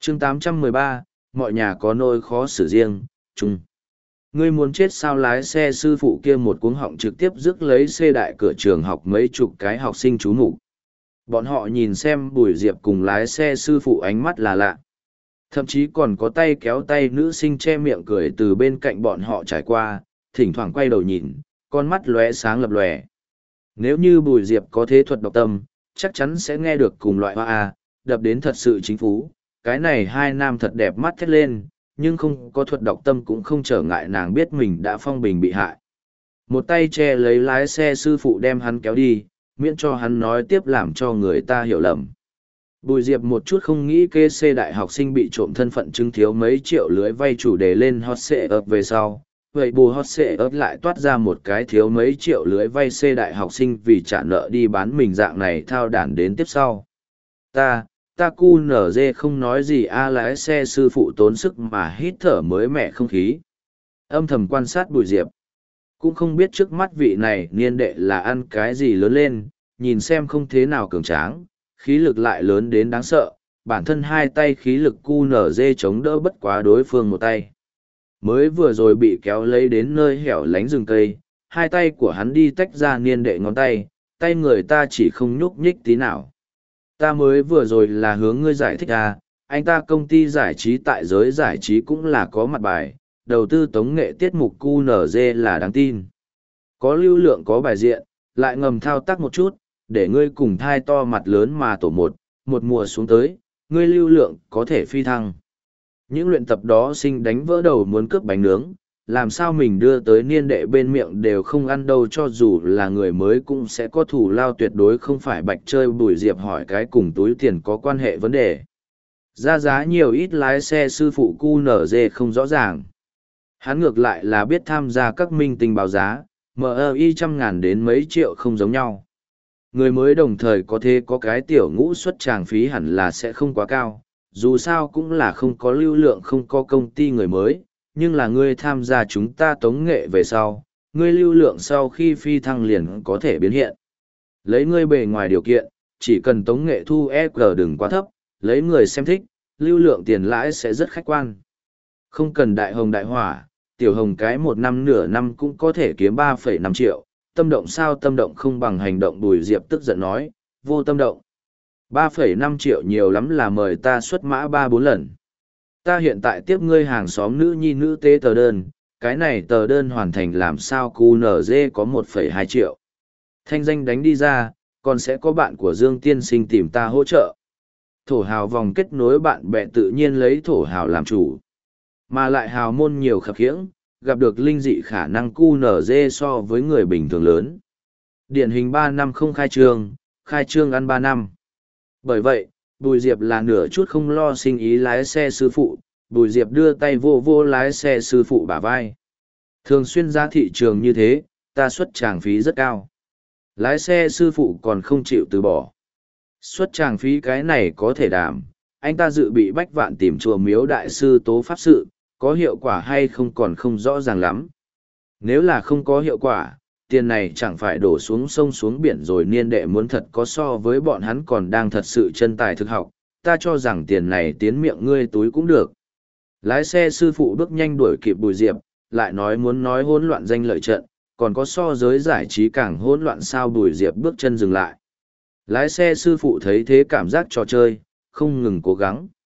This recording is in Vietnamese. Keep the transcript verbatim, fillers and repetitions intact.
chương tám trăm mười ba, mọi nhà có nỗi khó xử riêng, chung. Ngươi muốn chết sao? Lái xe sư phụ kia một cuống họng trực tiếp rước lấy xe đại cửa trường học mấy chục cái học sinh trú ngụ. Bọn họ nhìn xem Bùi Diệp cùng lái xe sư phụ ánh mắt là lạ. Thậm chí còn có tay kéo tay nữ sinh che miệng cười từ bên cạnh bọn họ trải qua, thỉnh thoảng quay đầu nhìn, con mắt lóe sáng lập lòe. Nếu như Bùi Diệp có thế thuật độc tâm, chắc chắn sẽ nghe được cùng loại hoa A, đập đến thật sự chính phú. Cái này hai nam thật đẹp mắt thét lên, nhưng không có thuật độc tâm cũng không trở ngại nàng biết mình đã phong bình bị hại. Một tay che lấy lái xe sư phụ đem hắn kéo đi, miễn cho hắn nói tiếp làm cho người ta hiểu lầm. Bùi Diệp một chút không nghĩ kê xê đại học sinh bị trộm thân phận chứng thiếu mấy triệu lưới vay chủ đề lên hot xệ ấp về sau. Vậy bù hot xệ ấp lại toát ra một cái thiếu mấy triệu lưới vay xê đại học sinh vì trả nợ đi bán mình dạng này thao đản đến tiếp sau. Ta, ta cu nở dê không nói gì a lái xe sư phụ tốn sức mà hít thở mới mẻ không khí. Âm thầm quan sát Bùi Diệp. Cũng không biết trước mắt vị này niên đệ là ăn cái gì lớn lên, nhìn xem không thế nào cường tráng, khí lực lại lớn đến đáng sợ, bản thân hai tay khí lực cu nở dê chống đỡ bất quá đối phương một tay. Mới vừa rồi bị kéo lấy đến nơi hẻo lánh rừng cây, hai tay của hắn đi tách ra niên đệ ngón tay, tay người ta chỉ không nhúc nhích tí nào. Ta mới vừa rồi là hướng ngươi giải thích à, anh ta công ty giải trí tại giới giải trí cũng là có mặt bài, đầu tư tống nghệ tiết mục cu nở dê là đáng tin. Có lưu lượng có bài diện, lại ngầm thao tác một chút, để ngươi cùng thai to mặt lớn mà tổ một, một mùa xuống tới, ngươi lưu lượng có thể phi thăng. Những luyện tập đó sinh đánh vỡ đầu muốn cướp bánh nướng, làm sao mình đưa tới niên đệ bên miệng đều không ăn đâu, cho dù là người mới cũng sẽ có thủ lao, tuyệt đối không phải bạch chơi. Bùi Diệp hỏi cái cùng túi tiền có quan hệ vấn đề. Ra giá nhiều ít lái xe sư phụ cu nở dê không rõ ràng. Hắn ngược lại là biết tham gia các minh tinh báo giá, em e i trăm ngàn đến mấy triệu không giống nhau. Người mới đồng thời có thể có cái tiểu ngũ suất tràng phí hẳn là sẽ không quá cao, dù sao cũng là không có lưu lượng không có công ty người mới, nhưng là ngươi tham gia chúng ta tống nghệ về sau, ngươi lưu lượng sau khi phi thăng liền có thể biến hiện. Lấy ngươi bề ngoài điều kiện, chỉ cần tống nghệ thu e giê đừng quá thấp, lấy người xem thích, lưu lượng tiền lãi sẽ rất khách quan. Không cần đại hồng đại hỏa, tiểu hồng cái một năm nửa năm cũng có thể kiếm ba phẩy năm triệu, tâm động sao? Tâm động không bằng hành động. Bùi Diệp tức giận nói, vô tâm động. ba phẩy năm triệu nhiều lắm là mời ta xuất mã ba bốn lần. Ta hiện tại tiếp ngươi hàng xóm nữ nhi nữ tế tờ đơn, cái này tờ đơn hoàn thành làm sao cu nở dê có một phẩy hai triệu. Thanh danh đánh đi ra, còn sẽ có bạn của Dương Tiên Sinh tìm ta hỗ trợ. Thổ hào vòng kết nối bạn bè tự nhiên lấy thổ hào làm chủ. Mà lại hào môn nhiều khập khiễng, gặp được linh dị khả năng cu nở dê so với người bình thường lớn. Điển hình ba năm không khai trương, khai trương ăn ba năm. Bởi vậy, Bùi Diệp là nửa chút không lo sinh ý lái xe sư phụ. Bùi Diệp đưa tay vô vô lái xe sư phụ bả vai. Thường xuyên ra thị trường như thế, ta xuất tràng phí rất cao. Lái xe sư phụ còn không chịu từ bỏ. Xuất tràng phí cái này có thể đảm, anh ta dự bị bách vạn tìm chùa miếu đại sư tố pháp sự, có hiệu quả hay không còn không rõ ràng lắm. Nếu là không có hiệu quả, tiền này chẳng phải đổ xuống sông xuống biển rồi. Niên đệ muốn thật có so với bọn hắn còn đang thật sự chân tài thực học, ta cho rằng tiền này tiến miệng ngươi túi cũng được. Lái xe sư phụ bước nhanh đuổi kịp Bùi Diệp, lại nói muốn nói hỗn loạn danh lợi trận, còn có so giới giải trí càng hỗn loạn sao? Bùi Diệp bước chân dừng lại. Lái xe sư phụ thấy thế cảm giác trò chơi, không ngừng cố gắng.